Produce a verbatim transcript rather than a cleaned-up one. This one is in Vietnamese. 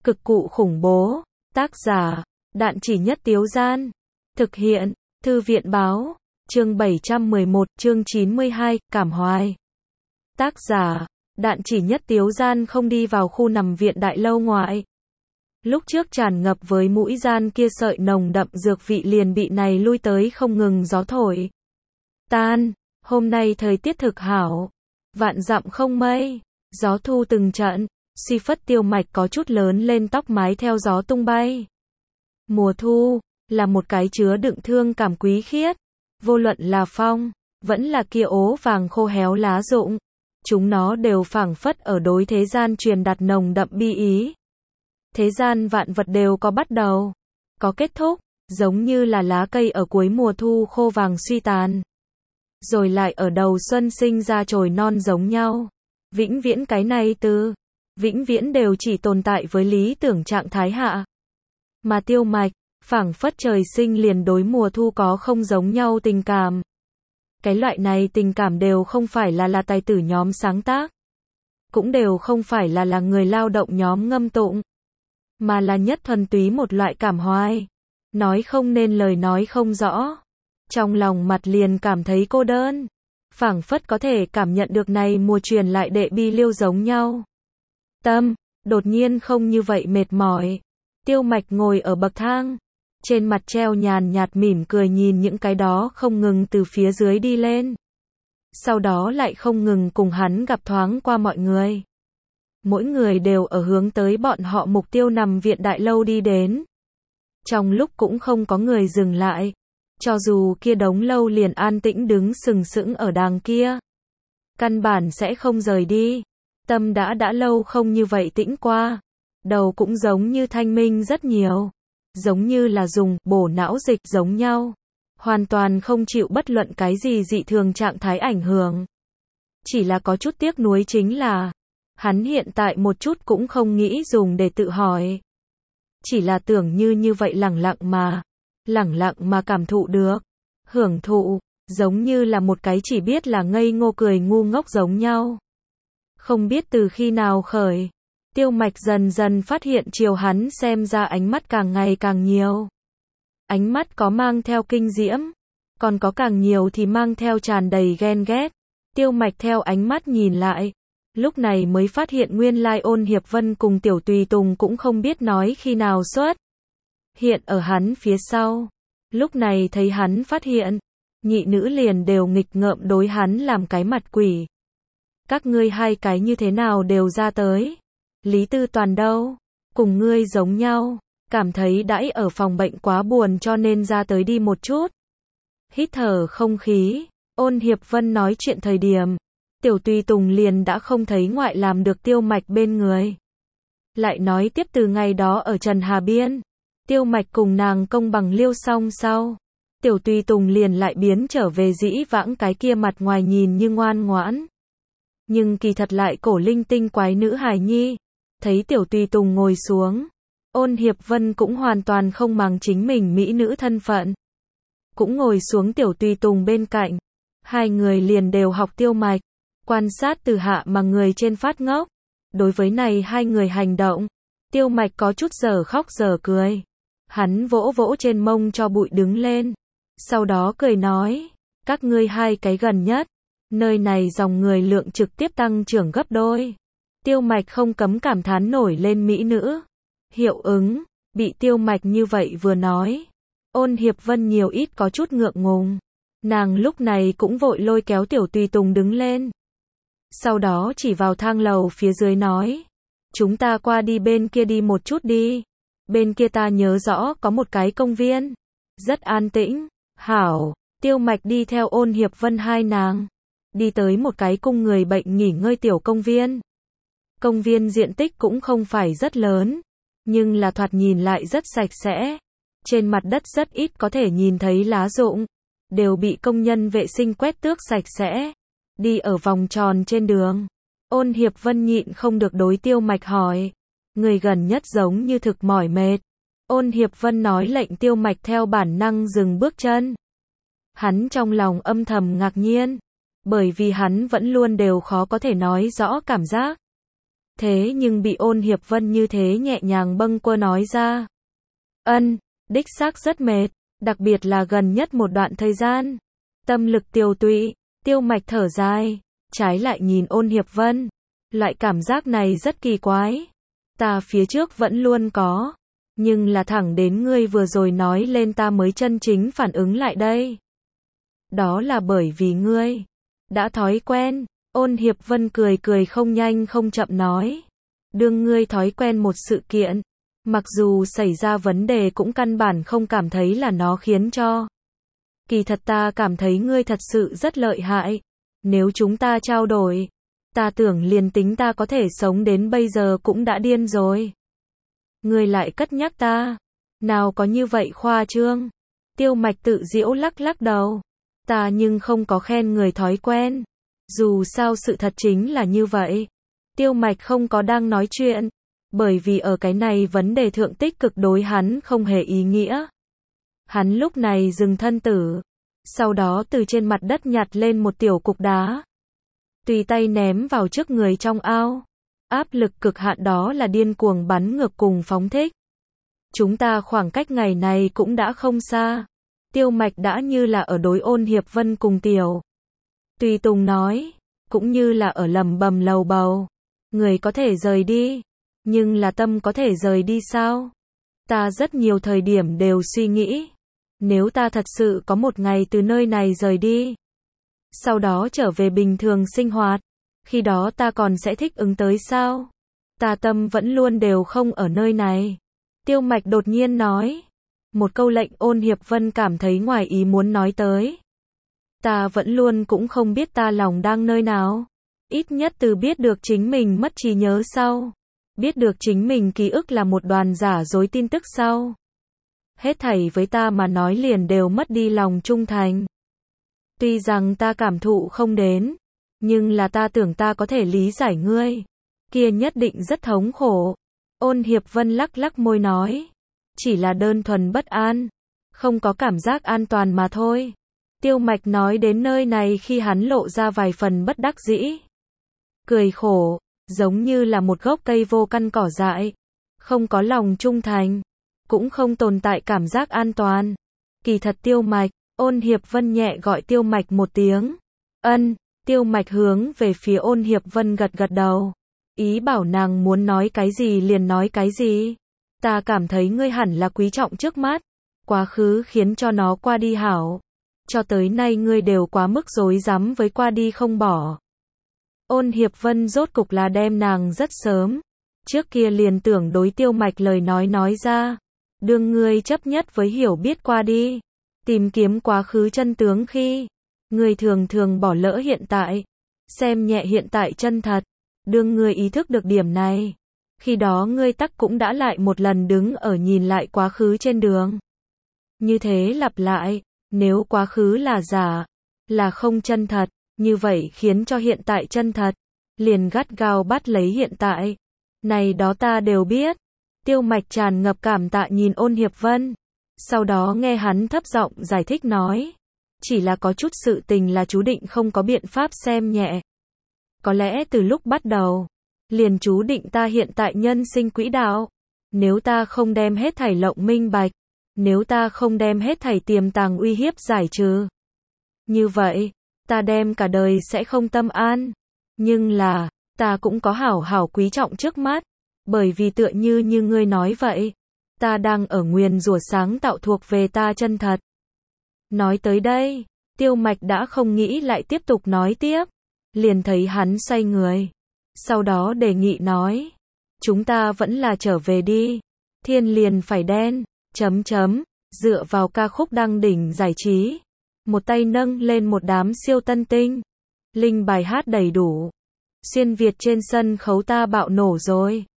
Cực cụ khủng bố. Tác giả, Đạn Chỉ Nhất Tiếu Gian. Thực hiện, Thư viện Báo. Chương bảy trăm mười một, chương chín mươi hai, Cảm Hoài. Tác giả, Đạn Chỉ Nhất Tiếu Gian không đi vào khu nằm viện đại lâu ngoại. Lúc trước tràn ngập với mũi gian kia sợi nồng đậm dược vị liền bị này lui tới không ngừng gió thổi. Tan, hôm nay thời tiết thực hảo. Vạn dặm không mây, gió thu từng trận, suy phất Tiêu Mạch có chút lớn lên tóc mái theo gió tung bay. Mùa thu, là một cái chứa đựng thương cảm quý khiết. Vô luận là phong, vẫn là kia ố vàng khô héo lá rụng. Chúng nó đều phảng phất ở đối thế gian truyền đạt nồng đậm bi ý. Thế gian vạn vật đều có bắt đầu, có kết thúc, giống như là lá cây ở cuối mùa thu khô vàng suy tàn. Rồi lại ở đầu xuân sinh ra chồi non giống nhau. Vĩnh viễn cái này từ, vĩnh viễn đều chỉ tồn tại với lý tưởng trạng thái hạ. Mà Tiêu Mạch, phảng phất trời sinh liền đối mùa thu có không giống nhau tình cảm. Cái loại này tình cảm đều không phải là là tài tử nhóm sáng tác. Cũng đều không phải là là người lao động nhóm ngâm tụng. Mà là nhất thuần túy một loại cảm hoài. Nói không nên lời nói không rõ. Trong lòng mặt liền cảm thấy cô đơn. Phảng phất có thể cảm nhận được này mùa truyền lại đệ bi liêu giống nhau. Tâm, đột nhiên không như vậy mệt mỏi. Tiêu Mạch ngồi ở bậc thang. Trên mặt treo nhàn nhạt mỉm cười nhìn những cái đó không ngừng từ phía dưới đi lên. Sau đó lại không ngừng cùng hắn gặp thoáng qua mọi người. Mỗi người đều ở hướng tới bọn họ mục tiêu nằm viện đại lâu đi đến. Trong lúc cũng không có người dừng lại. Cho dù kia đống lâu liền an tĩnh đứng sừng sững ở đàng kia. Căn bản sẽ không rời đi. Tâm đã đã lâu không như vậy tĩnh qua. Đầu cũng giống như thanh minh rất nhiều. Giống như là dùng bổ não dịch giống nhau. Hoàn toàn không chịu bất luận cái gì dị thường trạng thái ảnh hưởng. Chỉ là có chút tiếc nuối chính là hắn hiện tại một chút cũng không nghĩ dùng để tự hỏi. Chỉ là tưởng như như vậy lẳng lặng mà. Lẳng lặng mà cảm thụ được. Hưởng thụ. Giống như là một cái chỉ biết là ngây ngô cười ngu ngốc giống nhau. Không biết từ khi nào khởi. Tiêu Mạch dần dần phát hiện chiều hắn xem ra ánh mắt càng ngày càng nhiều. Ánh mắt có mang theo kinh diễm. Còn có càng nhiều thì mang theo tràn đầy ghen ghét. Tiêu Mạch theo ánh mắt nhìn lại. Lúc này mới phát hiện nguyên lai Ôn Hiệp Vân cùng Tiểu Tùy Tùng cũng không biết nói khi nào xuất hiện ở hắn phía sau. Lúc này thấy hắn phát hiện, nhị nữ liền đều nghịch ngợm đối hắn làm cái mặt quỷ. Các ngươi hai cái như thế nào đều ra tới? Lý Tư Toàn đâu? Cùng ngươi giống nhau, cảm thấy đãi ở phòng bệnh quá buồn cho nên ra tới đi một chút. Hít thở không khí, Ôn Hiệp Vân nói chuyện thời điểm, Tiểu Tùy Tùng liền đã không thấy ngoại làm được Tiêu Mạch bên người. Lại nói tiếp từ ngày đó ở Trần Hà Biên, Tiêu Mạch cùng nàng công bằng liêu xong sau. Tiểu Tùy Tùng liền lại biến trở về dĩ vãng cái kia mặt ngoài nhìn như ngoan ngoãn. Nhưng kỳ thật lại cổ linh tinh quái nữ hài nhi. Thấy Tiểu Tùy Tùng ngồi xuống. Ôn Hiệp Vân cũng hoàn toàn không màng chính mình mỹ nữ thân phận. Cũng ngồi xuống Tiểu Tùy Tùng bên cạnh. Hai người liền đều học Tiêu Mạch. Quan sát từ hạ mà người trên phát ngốc. Đối với này hai người hành động. Tiêu Mạch có chút giờ khóc giờ cười. Hắn vỗ vỗ trên mông cho bụi đứng lên. Sau đó cười nói. Các ngươi hai cái gần nhất. Nơi này dòng người lượng trực tiếp tăng trưởng gấp đôi. Tiêu Mạch không cấm cảm thán nổi lên mỹ nữ. Hiệu ứng. Bị Tiêu Mạch như vậy vừa nói. Ôn Hiệp Vân nhiều ít có chút ngượng ngùng. Nàng lúc này cũng vội lôi kéo Tiểu Tùy Tùng đứng lên. Sau đó chỉ vào thang lầu phía dưới nói. Chúng ta qua đi bên kia đi một chút đi. Bên kia ta nhớ rõ có một cái công viên. Rất an tĩnh. Hảo. Tiêu Mạch đi theo Ôn Hiệp Vân hai nàng. Đi tới một cái cung người bệnh nghỉ ngơi tiểu công viên. Công viên diện tích cũng không phải rất lớn. Nhưng là thoạt nhìn lại rất sạch sẽ. Trên mặt đất rất ít có thể nhìn thấy lá rụng. Đều bị công nhân vệ sinh quét tước sạch sẽ. Đi ở vòng tròn trên đường. Ôn Hiệp Vân nhịn không được đối Tiêu Mạch hỏi. Người gần nhất giống như thực mỏi mệt. Ôn Hiệp Vân nói lệnh Tiêu Mạch theo bản năng dừng bước chân. Hắn trong lòng âm thầm ngạc nhiên. Bởi vì hắn vẫn luôn đều khó có thể nói rõ cảm giác. Thế nhưng bị Ôn Hiệp Vân như thế nhẹ nhàng bâng quơ nói ra. Ân, đích xác rất mệt, đặc biệt là gần nhất một đoạn thời gian. Tâm lực tiều tụy, Tiêu Mạch thở dài, trái lại nhìn Ôn Hiệp Vân. Loại cảm giác này rất kỳ quái. Ta phía trước vẫn luôn có, nhưng là thẳng đến ngươi vừa rồi nói lên ta mới chân chính phản ứng lại đây. Đó là bởi vì ngươi đã thói quen. Ôn Hiệp Vân cười cười không nhanh không chậm nói. Đương ngươi thói quen một sự kiện, mặc dù xảy ra vấn đề cũng căn bản không cảm thấy là nó khiến cho. Kỳ thật ta cảm thấy ngươi thật sự rất lợi hại. Nếu chúng ta trao đổi, ta tưởng liền tính ta có thể sống đến bây giờ cũng đã điên rồi. Ngươi lại cất nhắc ta. Nào có như vậy khoa trương. Tiêu Mạch tự giễu lắc lắc đầu. Ta nhưng không có khen người thói quen. Dù sao sự thật chính là như vậy. Tiêu Mạch không có đang nói chuyện. Bởi vì ở cái này vấn đề thượng tích cực đối hắn không hề ý nghĩa. Hắn lúc này dừng thân tử. Sau đó từ trên mặt đất nhặt lên một tiểu cục đá. Tùy tay ném vào trước người trong ao. Áp lực cực hạn đó là điên cuồng bắn ngược cùng phóng thích. Chúng ta khoảng cách ngày này cũng đã không xa. Tiêu Mạch đã như là ở đối Ôn Hiệp Vân cùng tiểu Tùy Tùng nói, cũng như là ở lầm bầm lầu bầu. Người có thể rời đi, nhưng là tâm có thể rời đi sao? Ta rất nhiều thời điểm đều suy nghĩ, nếu ta thật sự có một ngày từ nơi này rời đi, sau đó trở về bình thường sinh hoạt, khi đó ta còn sẽ thích ứng tới sao? Ta tâm vẫn luôn đều không ở nơi này. Tiêu Mạch đột nhiên nói. Một câu lệnh Ôn Hiệp Vân cảm thấy ngoài ý muốn nói tới. Ta vẫn luôn cũng không biết ta lòng đang nơi nào. Ít nhất từ biết được chính mình mất trí nhớ sau. Biết được chính mình ký ức là một đoàn giả dối tin tức sau. Hết thảy với ta mà nói liền đều mất đi lòng trung thành. Tuy rằng ta cảm thụ không đến, nhưng là ta tưởng ta có thể lý giải ngươi. Kia nhất định rất thống khổ. Ôn Hiệp Vân lắc lắc môi nói. Chỉ là đơn thuần bất an, không có cảm giác an toàn mà thôi. Tiêu Mạch nói đến nơi này khi hắn lộ ra vài phần bất đắc dĩ. Cười khổ, giống như là một gốc cây vô căn cỏ dại. Không có lòng trung thành, cũng không tồn tại cảm giác an toàn. Kỳ thật Tiêu Mạch, Ôn Hiệp Vân nhẹ gọi Tiêu Mạch một tiếng. Ân, Tiêu Mạch hướng về phía Ôn Hiệp Vân gật gật đầu. Ý bảo nàng muốn nói cái gì liền nói cái gì. Ta cảm thấy ngươi hẳn là quý trọng trước mắt. Quá khứ khiến cho nó qua đi hảo. Cho tới nay ngươi đều quá mức rối rắm với qua đi không bỏ. Ôn Hiệp Vân rốt cục là đem nàng rất sớm. Trước kia liền tưởng đối Tiêu Mạch lời nói nói ra. Đương ngươi chấp nhất với hiểu biết qua đi. Tìm kiếm quá khứ chân tướng khi. Ngươi thường thường bỏ lỡ hiện tại. Xem nhẹ hiện tại chân thật. Đương ngươi ý thức được điểm này. Khi đó ngươi tắc cũng đã lại một lần đứng ở nhìn lại quá khứ trên đường. Như thế lặp lại, nếu quá khứ là giả, là không chân thật, như vậy khiến cho hiện tại chân thật, liền gắt gao bắt lấy hiện tại. Này đó ta đều biết. Tiêu Mạch tràn ngập cảm tạ nhìn Ôn Hiệp Vân. Sau đó nghe hắn thấp giọng giải thích nói. Chỉ là có chút sự tình là chú định không có biện pháp xem nhẹ. Có lẽ từ lúc bắt đầu, liền chú định ta hiện tại nhân sinh quỹ đạo. Nếu ta không đem hết thảy lộng minh bạch, nếu ta không đem hết thảy tiềm tàng uy hiếp giải trừ, như vậy, ta đem cả đời sẽ không tâm an. Nhưng là, ta cũng có hảo hảo quý trọng trước mắt, bởi vì tựa như như ngươi nói vậy, ta đang ở nguyền rủa sáng tạo thuộc về ta chân thật. Nói tới đây, Tiêu Mạch đã không nghĩ lại tiếp tục nói tiếp, liền thấy hắn xoay người. Sau đó đề nghị nói, chúng ta vẫn là trở về đi, thiên liền phải đen, chấm chấm, dựa vào ca khúc đăng đỉnh giải trí, một tay nâng lên một đám siêu tân tinh, linh bài hát đầy đủ, xuyên Việt trên sân khấu ta bạo nổ rồi.